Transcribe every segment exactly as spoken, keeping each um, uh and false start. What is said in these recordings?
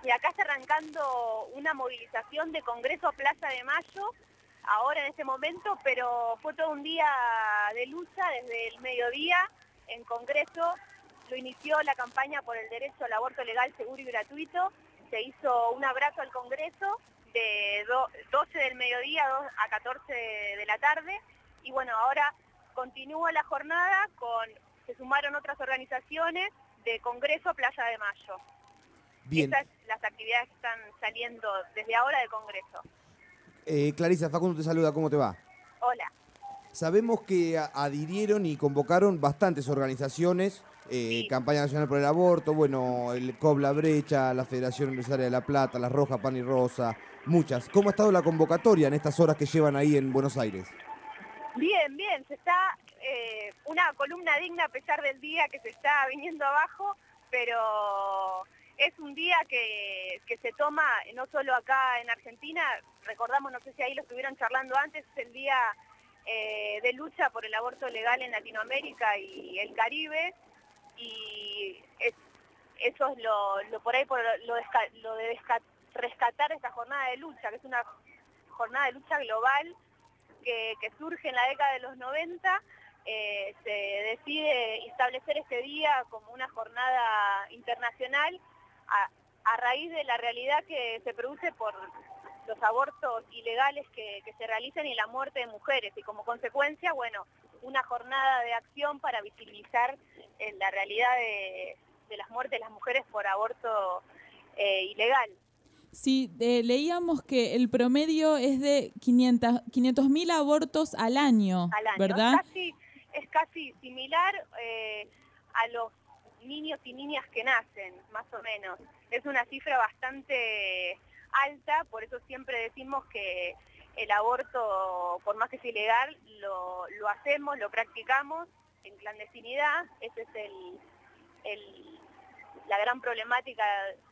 Y acá está arrancando una movilización de Congreso Plaza de Mayo, ahora en este momento, pero fue todo un día de lucha desde el mediodía en Congreso. Lo inició la campaña por el derecho al aborto legal, seguro y gratuito. Se hizo un abrazo al Congreso de doce del mediodía a catorce de la tarde. Y bueno, ahora continúa la jornada, con se sumaron otras organizaciones de Congreso Plaza de Mayo. Bien. Esas son las actividades que están saliendo desde ahora del Congreso. Eh, Clarisa, Facundo te saluda, ¿cómo te va? Hola. Sabemos que adhirieron y convocaron bastantes organizaciones, eh, Sí. Campaña Nacional por el Aborto, bueno, el C O B La Brecha, la Federación Empresaria de La Plata, Las Rojas, Pan y Rosa, muchas. ¿Cómo ha estado la convocatoria en estas horas que llevan ahí en Buenos Aires? Bien, bien, se está eh, una columna digna a pesar del día que se está viniendo abajo, pero es un día que, que se toma no solo acá en Argentina, recordamos, no sé si ahí lo estuvieron charlando antes, es el día eh, de lucha por el aborto legal en Latinoamérica y el Caribe, y es, eso es lo, lo por ahí por lo, de, lo de rescatar esta jornada de lucha, que es una jornada de lucha global que, que surge en la década de los noventa. Eh, se decide establecer este día como una jornada internacional a, a raíz de la realidad que se produce por los abortos ilegales que, que se realizan y la muerte de mujeres, y como consecuencia, bueno, una jornada de acción para visibilizar eh, la realidad de, de las muertes de las mujeres por aborto eh, ilegal. Sí, eh, leíamos que el promedio es de quinientos mil abortos al año, al año. ¿verdad? Es casi, es casi similar eh, a los niños y niñas que nacen, más o menos. Es una cifra bastante alta, por eso siempre decimos que el aborto, por más que sea ilegal, lo, lo hacemos, lo practicamos en clandestinidad. Esa es el, el, la gran problemática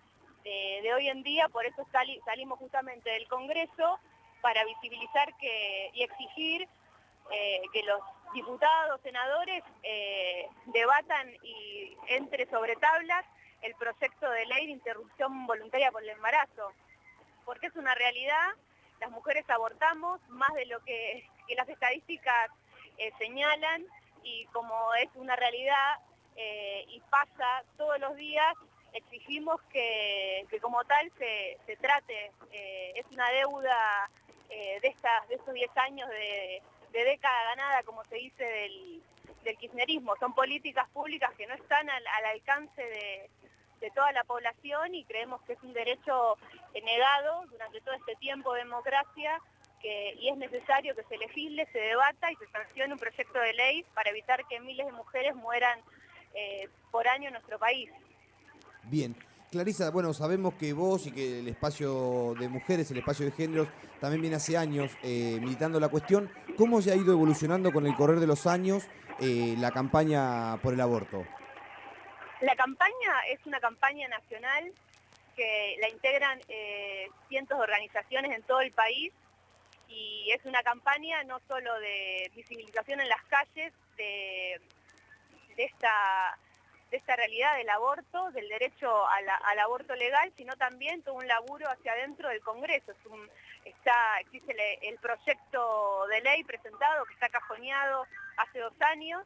de, de hoy en día, por eso sali, salimos justamente del Congreso para visibilizar que, y exigir eh, que los diputados, senadores eh, debatan y entre sobre tablas el proyecto de ley de interrupción voluntaria por el embarazo, porque es una realidad, las mujeres abortamos más de lo que, que las estadísticas eh, señalan, y como es una realidad eh, y pasa todos los días, exigimos que, que como tal se, se trate, eh, es una deuda eh, de, estas, de estos diez años de, de década ganada, como se dice, del, del kirchnerismo. Son políticas públicas que no están al, al alcance de, de toda la población, y creemos que es un derecho negado durante todo este tiempo de democracia, que, y es necesario que se legisle, se debata y se sancione un proyecto de ley para evitar que miles de mujeres mueran eh, por año en nuestro país. Bien. Clarisa, bueno, sabemos que vos y que el espacio de mujeres, el espacio de géneros, también viene hace años eh, militando la cuestión. ¿Cómo se ha ido evolucionando con el correr de los años eh, la campaña por el aborto? La campaña es una campaña nacional que la integran eh, cientos de organizaciones en todo el país, y es una campaña no solo de visibilización en las calles de, de esta... de esta realidad del aborto, del derecho a la, al aborto legal, sino también todo un laburo hacia adentro del Congreso. Es un, está, existe el, el proyecto de ley presentado, que está cajoneado hace dos años,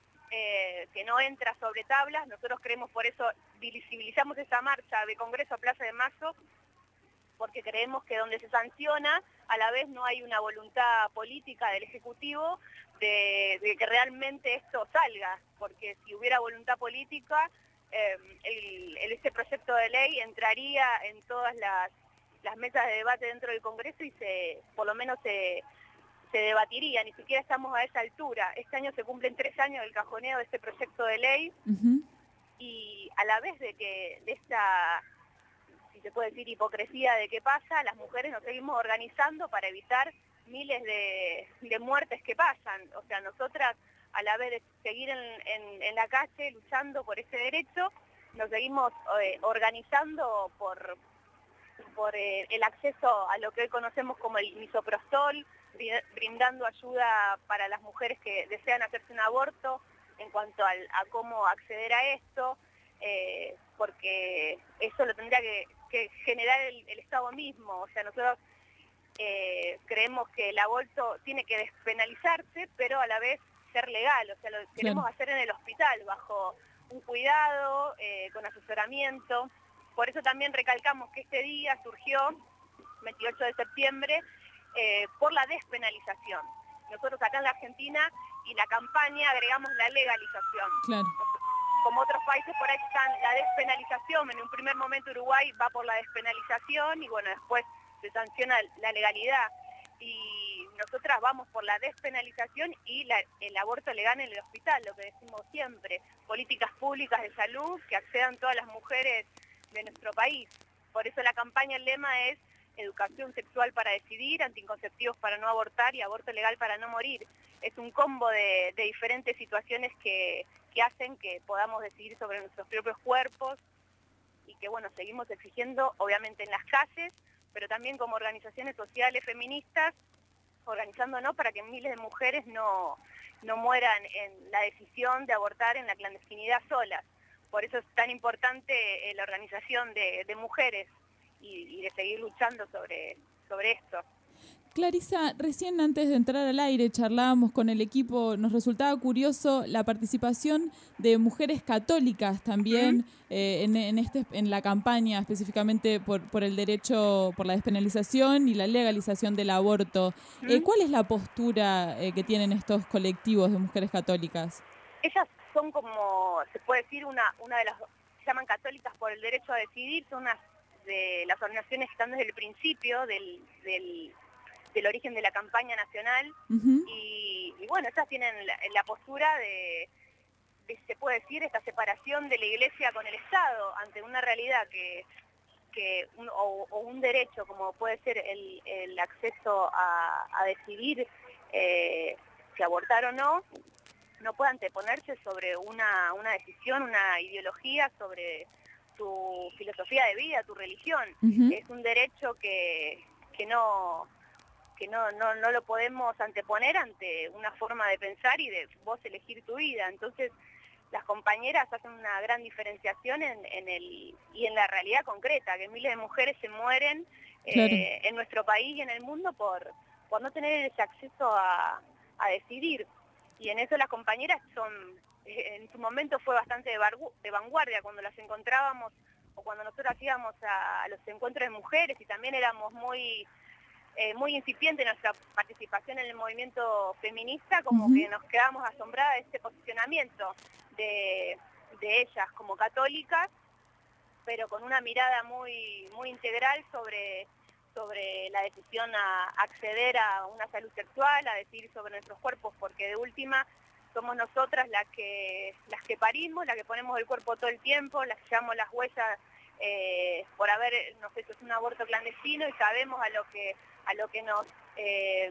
eh, que no entra sobre tablas. Nosotros creemos, por eso visibilizamos esta marcha de Congreso a Plaza de Mayo, porque creemos que donde se sanciona, a la vez no hay una voluntad política del Ejecutivo de, de que realmente esto salga, porque si hubiera voluntad política, eh, el, el, este proyecto de ley entraría en todas las, las mesas de debate dentro del Congreso y se, por lo menos se, se debatiría. Ni siquiera estamos a esa altura. Este año se cumplen tres años del cajoneo de este proyecto de ley, uh-huh. Y a la vez de que de esta... si se puede decir hipocresía de qué pasa, las mujeres nos seguimos organizando para evitar miles de, de muertes que pasan. O sea, nosotras, a la vez de seguir en, en, en la calle luchando por ese derecho, nos seguimos eh, organizando por, por eh, el acceso a lo que hoy conocemos como el misoprostol, brindando ayuda para las mujeres que desean hacerse un aborto en cuanto al, a cómo acceder a esto, eh, porque eso lo tendría que que generar el, el Estado mismo. O sea, nosotros eh, creemos que el aborto tiene que despenalizarse, pero a la vez ser legal. O sea, lo queremos Claro. hacer en el hospital, bajo un cuidado, eh, con asesoramiento. Por eso también recalcamos que este día surgió, veintiocho de septiembre, eh, por la despenalización. Nosotros acá en la Argentina y la campaña agregamos la legalización. Claro. Como otros países por ahí están la despenalización, en un primer momento Uruguay va por la despenalización y bueno, después se sanciona la legalidad. Y nosotras vamos por la despenalización y la, el aborto legal en el hospital, lo que decimos siempre, políticas públicas de salud que accedan todas las mujeres de nuestro país. Por eso la campaña, el lema es educación sexual para decidir, anticonceptivos para no abortar y aborto legal para no morir. Es un combo de, de diferentes situaciones que, que hacen que podamos decidir sobre nuestros propios cuerpos y que bueno, seguimos exigiendo obviamente en las calles, pero también como organizaciones sociales feministas, organizándonos para que miles de mujeres no, no mueran en la decisión de abortar en la clandestinidad solas. Por eso es tan importante eh, la organización de, de mujeres y, y de seguir luchando sobre, sobre esto. Clarisa, recién antes de entrar al aire charlábamos con el equipo, nos resultaba curioso la participación de mujeres católicas también uh-huh. eh, en, en, este, en la campaña específicamente por, por el derecho, por la despenalización y la legalización del aborto. Uh-huh. eh, ¿Cuál es la postura eh, que tienen estos colectivos de mujeres católicas? Ellas son como, se puede decir, una, una de las, se llaman católicas por el derecho a decidir, son unas de las organizaciones que están desde el principio del... del del origen de la campaña nacional, uh-huh. y, y bueno, estas tienen la, la postura de, de, se puede decir, esta separación de la Iglesia con el Estado ante una realidad que, que un, o, o un derecho como puede ser el, el acceso a, a decidir eh, si abortar o no, no puede anteponerse sobre una, una decisión, una ideología, sobre tu filosofía de vida, tu religión. Uh-huh. Es un derecho que, que no... que no, no, no lo podemos anteponer ante una forma de pensar y de vos elegir tu vida. Entonces, las compañeras hacen una gran diferenciación en, en el y en la realidad concreta, que miles de mujeres se mueren claro. eh, en nuestro país y en el mundo por, por no tener ese acceso a, a decidir. Y en eso las compañeras son, en su momento fue bastante de, bargu, de vanguardia cuando las encontrábamos, o cuando nosotros íbamos a, a los encuentros de mujeres, y también éramos muy... Eh, muy incipiente nuestra participación en el movimiento feminista, como uh-huh. que nos quedamos asombradas de este posicionamiento de, de ellas como católicas, pero con una mirada muy, muy integral sobre, sobre la decisión a acceder a una salud sexual, a decidir sobre nuestros cuerpos, porque de última somos nosotras las que, las que parimos, las que ponemos el cuerpo todo el tiempo, las que llevamos las huellas eh, por haber, no sé, es un aborto clandestino y sabemos a lo que a lo que nos eh,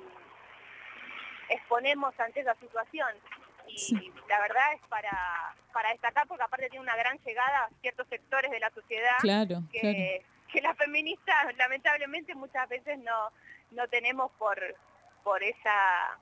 exponemos ante esa situación. Y sí. la verdad es para, para destacar, porque aparte tiene una gran llegada a ciertos sectores de la sociedad claro, que, claro. que las feministas lamentablemente muchas veces no, no tenemos por, por esa,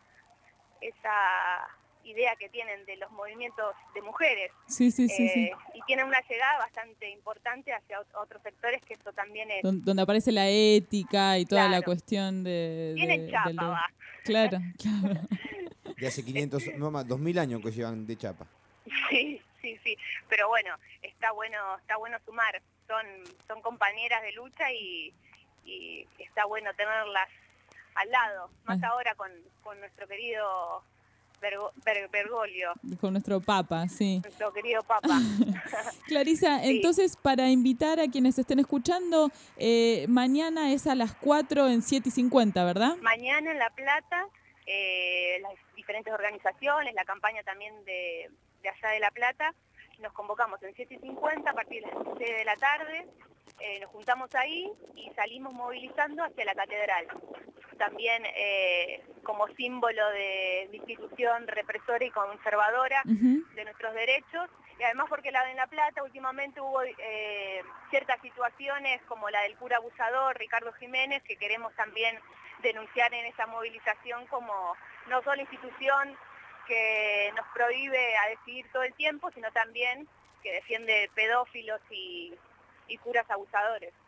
esa idea que tienen de los movimientos de mujeres. Sí, sí, sí, eh, sí. Y tienen una llegada bastante importante hacia otros sectores, que esto también es... Donde aparece la ética y toda claro. la cuestión de... Tienen de, chapa, del... va. Claro, claro. De hace quinientos, no más, dos mil años que llevan de chapa. Sí, sí, sí. Pero bueno, está bueno, está bueno sumar. Son, son compañeras de lucha y, y está bueno tenerlas al lado. Más ah. ahora con, con nuestro querido... Bergo, Ber, Bergoglio. Con nuestro Papa, sí. Nuestro querido Papa. Clarisa, sí. Entonces, para invitar a quienes estén escuchando, eh, mañana es a las cuatro en siete y cincuenta, ¿verdad? Mañana en La Plata, eh, las diferentes organizaciones, la campaña también de, de allá de La Plata, nos convocamos en siete y cincuenta a partir de las seis de la tarde, eh, nos juntamos ahí y salimos movilizando hacia la catedral. También eh, como símbolo de, de institución represora y conservadora uh-huh. de nuestros derechos, y además porque la, en La Plata últimamente hubo eh, ciertas situaciones como la del cura abusador Ricardo Jiménez, que queremos también denunciar en esa movilización como no solo institución que nos prohíbe a decidir todo el tiempo, sino también que defiende pedófilos y, y curas abusadores.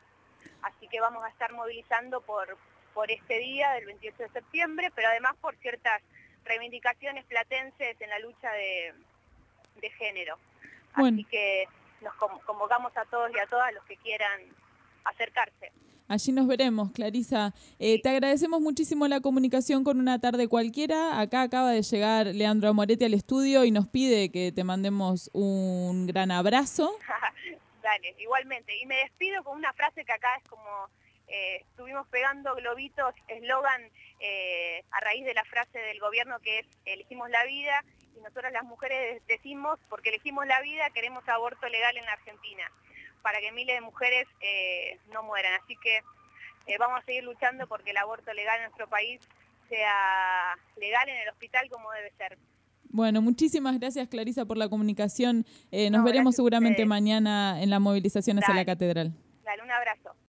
Así que vamos a estar movilizando por, por este día del veintiocho de septiembre, pero además por ciertas reivindicaciones platenses en la lucha de, de género. Bueno. Así que nos convocamos a todos y a todas los que quieran acercarse. Allí nos veremos, Clarisa. Eh, Sí. Te agradecemos muchísimo la comunicación con Una Tarde Cualquiera. Acá acaba de llegar Leandro Amoretti al estudio y nos pide que te mandemos un gran abrazo. Dale, igualmente. Y me despido con una frase que acá es como, eh, estuvimos pegando globitos, eslogan eh, a raíz de la frase del gobierno que es elegimos la vida, y nosotras las mujeres decimos, porque elegimos la vida, queremos aborto legal en la Argentina, para que miles de mujeres eh, no mueran. Así que eh, vamos a seguir luchando porque el aborto legal en nuestro país sea legal en el hospital como debe ser. Bueno, muchísimas gracias, Clarisa, por la comunicación. Eh, nos No, veremos gracias a seguramente ustedes. mañana en la movilización hacia Dale. la catedral. Dale, un abrazo.